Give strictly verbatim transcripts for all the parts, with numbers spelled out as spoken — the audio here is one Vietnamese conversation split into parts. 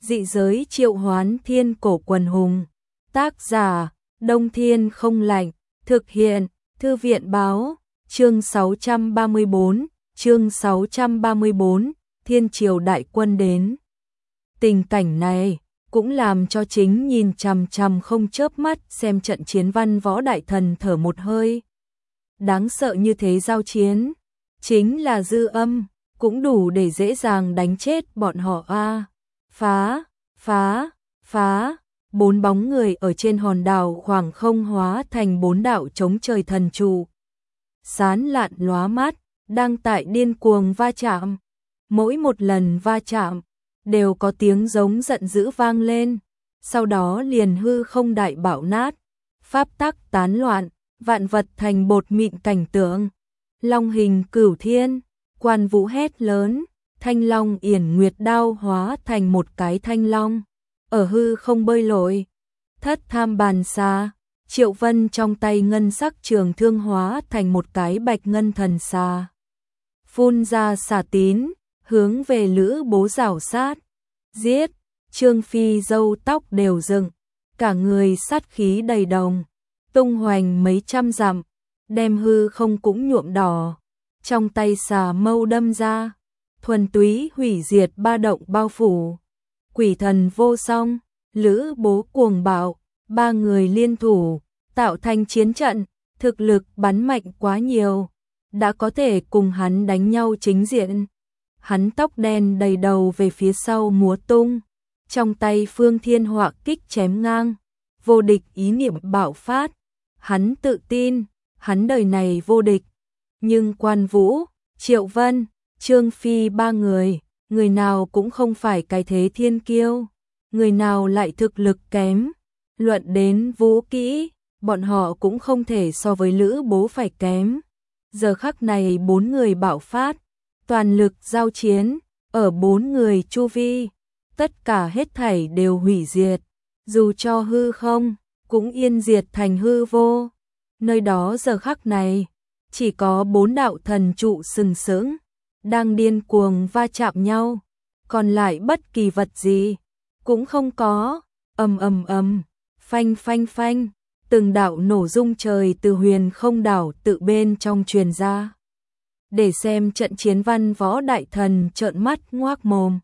Dị giới triệu hoán thiên cổ quần hùng. Tác giả, Đông Thiên không lạnh. Thực hiện, Thư viện báo. Chương sáu trăm ba mươi bốn, chương sáu trăm ba mươi bốn, Thiên triều đại quân đến. Tình cảnh này cũng làm cho chính nhìn chằm chằm không chớp mắt xem trận chiến văn võ đại thần thở một hơi. Đáng sợ như thế giao chiến, chính là dư âm, cũng đủ để dễ dàng đánh chết bọn họ a. Phá, phá, phá, bốn bóng người ở trên hòn đảo khoảng không hóa thành bốn đạo chống trời thần trụ. Sán lạn lóa mắt, đang tại điên cuồng va chạm. Mỗi một lần va chạm, đều có tiếng giống giận dữ vang lên, sau đó liền hư không đại bạo nát, pháp tắc tán loạn, vạn vật thành bột mịn cảnh tượng. Long hình cửu thiên, Quan Vũ hét lớn, thanh long yển nguyệt đao hóa thành một cái thanh long, ở hư không bơi lội. Thất tham bàn xà, Triệu Vân trong tay ngân sắc trường thương hóa thành một cái bạch ngân thần xà. Phun ra xà tín, hướng về Lữ Bố rảo sát. Giết, Trương Phi râu tóc đều dựng, cả người sát khí đầy đồng, tung hoành mấy trăm dặm, đem hư không cũng nhuộm đỏ. Trong tay xà mâu đâm ra, thuần túy hủy diệt ba động bao phủ. Quỷ thần vô song, Lữ Bố cuồng bạo, ba người liên thủ, tạo thành chiến trận, thực lực bắn mạnh quá nhiều, đã có thể cùng hắn đánh nhau chính diện. Hắn tóc đen đầy đầu về phía sau múa tung, trong tay phương thiên họa kích chém ngang, vô địch ý niệm bạo phát. Hắn tự tin, hắn đời này vô địch. Nhưng Quan Vũ, Triệu Vân, Trương Phi ba người, người nào cũng không phải cái thế thiên kiêu, người nào lại thực lực kém. Luận đến vũ kỹ, bọn họ cũng không thể so với Lữ Bố phải kém. Giờ khắc này bốn người bạo phát, toàn lực giao chiến, ở bốn người chu vi, tất cả hết thảy đều hủy diệt, dù cho hư không, cũng yên diệt thành hư vô. Nơi đó giờ khắc này, chỉ có bốn đạo thần trụ sừng sững, đang điên cuồng va chạm nhau, còn lại bất kỳ vật gì cũng không có. Ầm ầm ầm, phanh phanh phanh, từng đạo nổ rung trời từ huyền không đảo tự bên trong truyền ra. Để xem trận chiến văn võ đại thần trợn mắt ngoác mồm,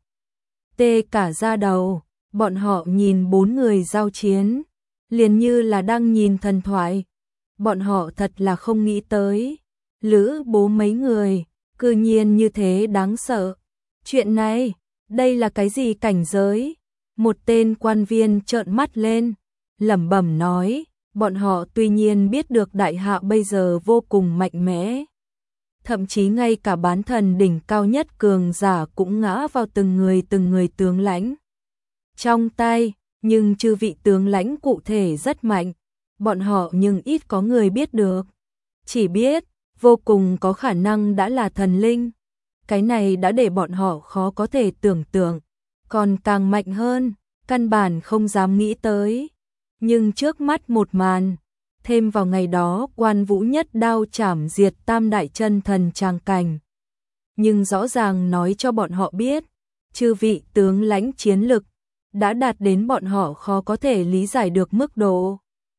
tê cả da đầu. Bọn họ nhìn bốn người giao chiến, liền như là đang nhìn thần thoại. Bọn họ thật là không nghĩ tới, Lữ Bố mấy người, cư nhiên như thế đáng sợ. Chuyện này, đây là cái gì cảnh giới? Một tên quan viên trợn mắt lên, lẩm bẩm nói, bọn họ tuy nhiên biết được đại hạ bây giờ vô cùng mạnh mẽ. Thậm chí ngay cả bán thần đỉnh cao nhất cường giả cũng ngã vào từng người từng người tướng lãnh trong tay, nhưng chư vị tướng lãnh cụ thể rất mạnh, bọn họ nhưng ít có người biết được. Chỉ biết, vô cùng có khả năng đã là thần linh. Cái này đã để bọn họ khó có thể tưởng tượng, còn càng mạnh hơn, căn bản không dám nghĩ tới. Nhưng trước mắt một màn, thêm vào ngày đó Quan Vũ nhất đao chảm diệt tam đại chân thần tràng cảnh. Nhưng rõ ràng nói cho bọn họ biết, chư vị tướng lãnh chiến lực đã đạt đến bọn họ khó có thể lý giải được mức độ.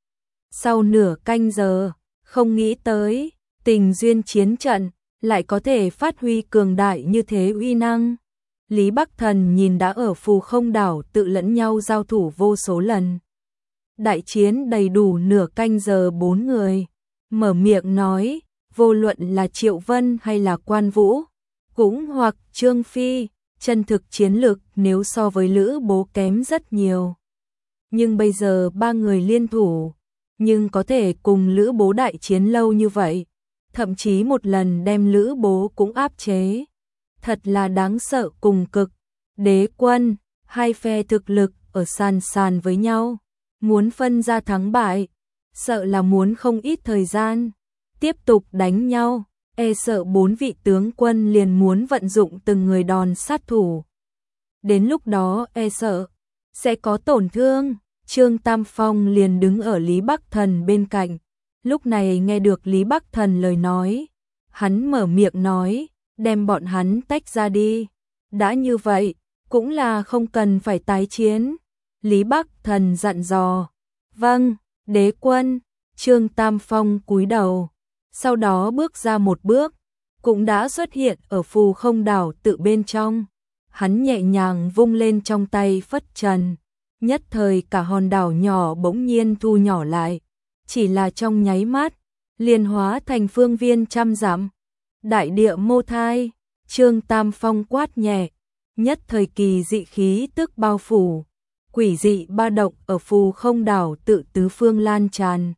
Sau nửa canh giờ, không nghĩ tới, tình duyên chiến trận lại có thể phát huy cường đại như thế uy năng. Lý Bắc Thần nhìn đã ở phù không đảo tự lẫn nhau giao thủ vô số lần. Đại chiến đầy đủ nửa canh giờ bốn người, mở miệng nói, vô luận là Triệu Vân hay là Quan Vũ, cũng hoặc Trương Phi, chân thực chiến lực nếu so với Lữ Bố kém rất nhiều. Nhưng bây giờ ba người liên thủ, nhưng có thể cùng Lữ Bố đại chiến lâu như vậy, thậm chí một lần đem Lữ Bố cũng áp chế. Thật là đáng sợ cùng cực. Đế quân, hai phe thực lực ở sàn sàn với nhau, muốn phân ra thắng bại, sợ là muốn không ít thời gian. Tiếp tục đánh nhau, e sợ bốn vị tướng quân liền muốn vận dụng từng người đòn sát thủ. Đến lúc đó e sợ sẽ có tổn thương. Trương Tam Phong liền đứng ở Lý Bắc Thần bên cạnh, lúc này nghe được Lý Bắc Thần lời nói, hắn mở miệng nói, đem bọn hắn tách ra đi. Đã như vậy, cũng là không cần phải tái chiến. Lý Bắc Thần dặn dò. Vâng, đế quân. Trương Tam Phong cúi đầu, sau đó bước ra một bước, cũng đã xuất hiện ở phù không đảo tự bên trong. Hắn nhẹ nhàng vung lên trong tay phất trần, nhất thời cả hòn đảo nhỏ bỗng nhiên thu nhỏ lại, chỉ là trong nháy mắt, liền hóa thành phương viên trăm dặm. Đại địa mô thai, Trương Tam Phong quát nhẹ, nhất thời kỳ dị khí tức bao phủ, quỷ dị ba động ở phù không đảo tự tứ phương lan tràn.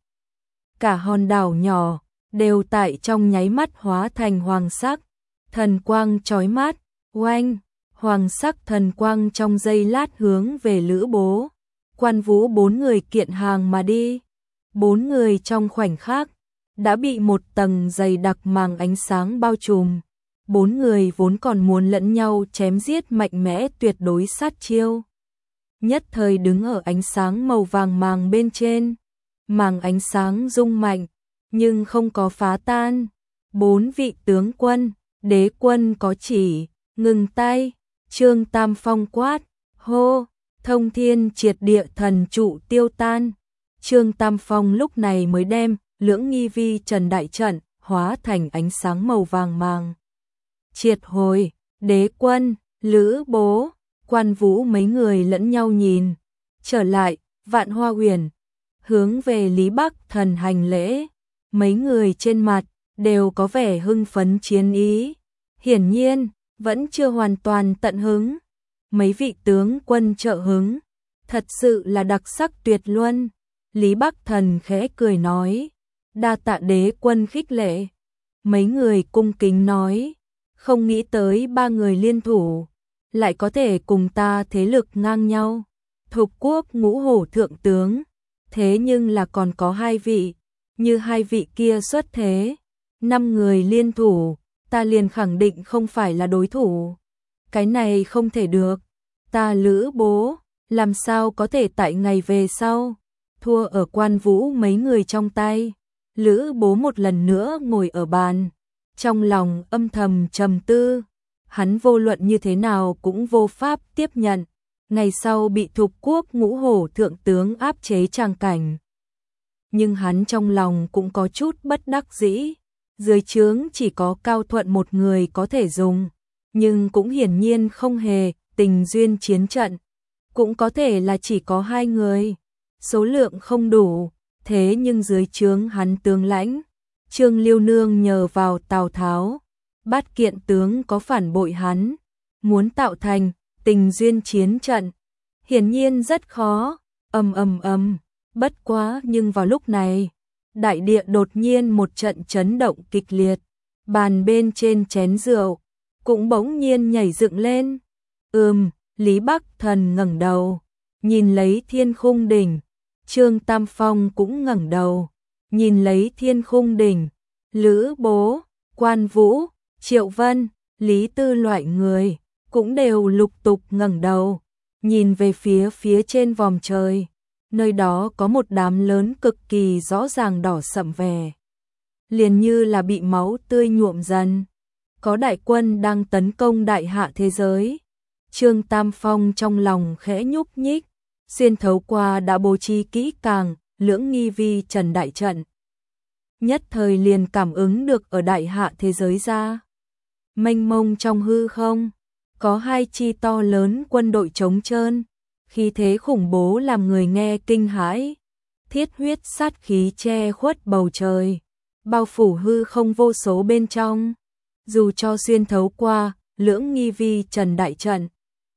Cả hòn đảo nhỏ đều tại trong nháy mắt hóa thành hoàng sắc, thần quang chói mắt, oanh, hoàng sắc thần quang trong giây lát hướng về Lữ Bố, Quan Vũ bốn người kiện hàng mà đi. Bốn người trong khoảnh khắc đã bị một tầng dày đặc màng ánh sáng bao trùm. Bốn người vốn còn muốn lẫn nhau chém giết mạnh mẽ tuyệt đối sát chiêu, nhất thời đứng ở ánh sáng màu vàng màng bên trên. Màng ánh sáng rung mạnh, nhưng không có phá tan. Bốn vị tướng quân, đế quân có chỉ, ngừng tay. Trương Tam Phong quát, hô, thông thiên triệt địa thần trụ tiêu tan. Trương Tam Phong lúc này mới đem lưỡng nghi vi trần đại trận hóa thành ánh sáng màu vàng màng. Triệt hồi, đế quân, Lữ Bố, Quan Vũ mấy người lẫn nhau nhìn, trở lại, Vạn Hoa Uyển, hướng về Lý Bắc Thần hành lễ. Mấy người trên mặt đều có vẻ hưng phấn chiến ý, hiển nhiên vẫn chưa hoàn toàn tận hứng. Mấy vị tướng quân trợ hứng, thật sự là đặc sắc tuyệt luân. Lý Bắc Thần khẽ cười nói, đa tạ đế quân khích lệ. Mấy người cung kính nói, không nghĩ tới ba người liên thủ lại có thể cùng ta thế lực ngang nhau. Thục quốc ngũ hổ thượng tướng, thế nhưng là còn có hai vị, như hai vị kia xuất thế, năm người liên thủ, ta liền khẳng định không phải là đối thủ. Cái này không thể được, ta Lữ Bố, làm sao có thể tại ngày về sau thua ở Quan Vũ mấy người trong tay. Lữ Bố một lần nữa ngồi ở bàn, trong lòng âm thầm trầm tư, hắn vô luận như thế nào cũng vô pháp tiếp nhận ngày sau bị Thục quốc ngũ hổ thượng tướng áp chế tràng cảnh. Nhưng hắn trong lòng cũng có chút bất đắc dĩ, dưới trướng chỉ có Cao Thuận một người có thể dùng, nhưng cũng hiển nhiên không hề tình duyên chiến trận, cũng có thể là chỉ có hai người, số lượng không đủ. Thế nhưng dưới trướng hắn tướng lãnh Trương Liêu Nương nhờ vào Tào Tháo, Bát Kiện tướng có phản bội hắn, muốn tạo thành tình duyên chiến trận, hiển nhiên rất khó. Ầm ầm ầm, bất quá nhưng vào lúc này, đại địa đột nhiên một trận chấn động kịch liệt, bàn bên trên chén rượu cũng bỗng nhiên nhảy dựng lên. Ừm, Lý Bắc Thần ngẩng đầu, nhìn lấy thiên khung đỉnh. Trương Tam Phong cũng ngẩng đầu, nhìn lấy thiên khung đỉnh. Lữ Bố, Quan Vũ, Triệu Vân, Lý Tư loại người cũng đều lục tục ngẩng đầu, nhìn về phía phía trên vòm trời. Nơi đó có một đám lớn cực kỳ rõ ràng đỏ sậm vẻ, liền như là bị máu tươi nhuộm dần. Có đại quân đang tấn công đại hạ thế giới. Trương Tam Phong trong lòng khẽ nhúc nhích, xuyên thấu qua đã bố trí kỹ càng lưỡng nghi vi trần đại trận, nhất thời liền cảm ứng được ở đại hạ thế giới ra mênh mông trong hư không có hai chi to lớn quân đội trống trơn, khí thế khủng bố làm người nghe kinh hãi. Thiết huyết sát khí che khuất bầu trời, bao phủ hư không vô số bên trong, dù cho xuyên thấu qua lưỡng nghi vi trần đại trận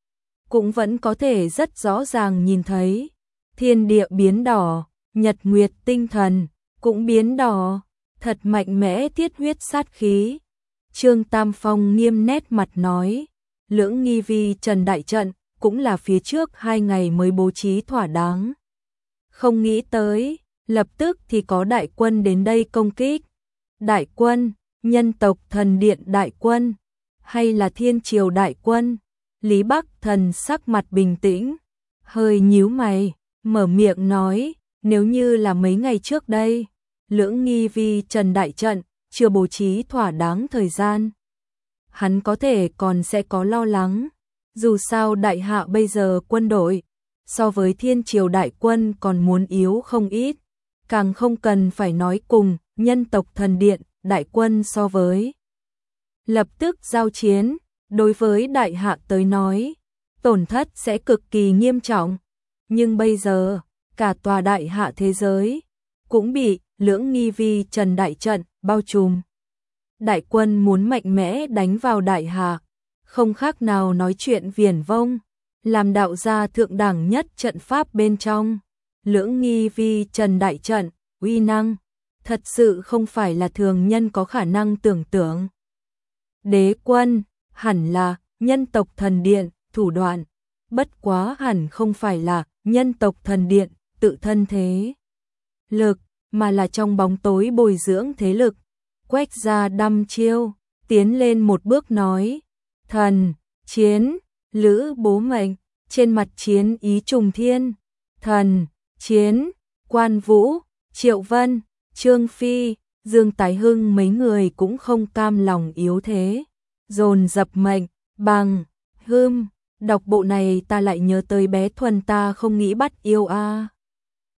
cũng vẫn có thể rất rõ ràng nhìn thấy. Thiên địa biến đỏ, nhật nguyệt tinh thần cũng biến đỏ, thật mạnh mẽ thiết huyết sát khí. Trương Tam Phong nghiêm nét mặt nói, lưỡng nghi vi trần đại trận cũng là phía trước hai ngày mới bố trí thỏa đáng. Không nghĩ tới, lập tức thì có đại quân đến đây công kích. Đại quân, nhân tộc thần điện đại quân, hay là thiên triều đại quân? Lý Bắc Thần sắc mặt bình tĩnh, hơi nhíu mày, mở miệng nói, nếu như là mấy ngày trước đây, lưỡng nghi vi trần đại trận chưa bố trí thỏa đáng thời gian, hắn có thể còn sẽ có lo lắng. Dù sao đại hạ bây giờ quân đội, so với thiên triều đại quân còn muốn yếu không ít, càng không cần phải nói cùng nhân tộc thần điện, đại quân so với. Lập tức giao chiến, đối với đại hạ tới nói, tổn thất sẽ cực kỳ nghiêm trọng. Nhưng bây giờ, cả tòa đại hạ thế giới, cũng bị lưỡng nghi vi trần đại trận bao trùm. Đại quân muốn mạnh mẽ đánh vào đại hạ, không khác nào nói chuyện viển vông, làm đạo gia thượng đẳng nhất trận pháp bên trong. Lưỡng nghi vi trần đại trận, uy năng, thật sự không phải là thường nhân có khả năng tưởng tượng. Đế quân, hẳn là nhân tộc thần điện, thủ đoạn, bất quá hẳn không phải là nhân tộc thần điện, tự thân thế lực, mà là trong bóng tối bồi dưỡng thế lực. Quách gia đăm chiêu, tiến lên một bước nói, thần, chiến, lữ bố mệnh, trên mặt chiến ý trùng thiên, thần, chiến, Quan Vũ, Triệu Vân, Trương Phi, Dương Tái Hưng mấy người cũng không cam lòng yếu thế, dồn dập mệnh, bằng, hươm, đọc bộ này ta lại nhớ tới bé Thuần ta không nghĩ bắt yêu a.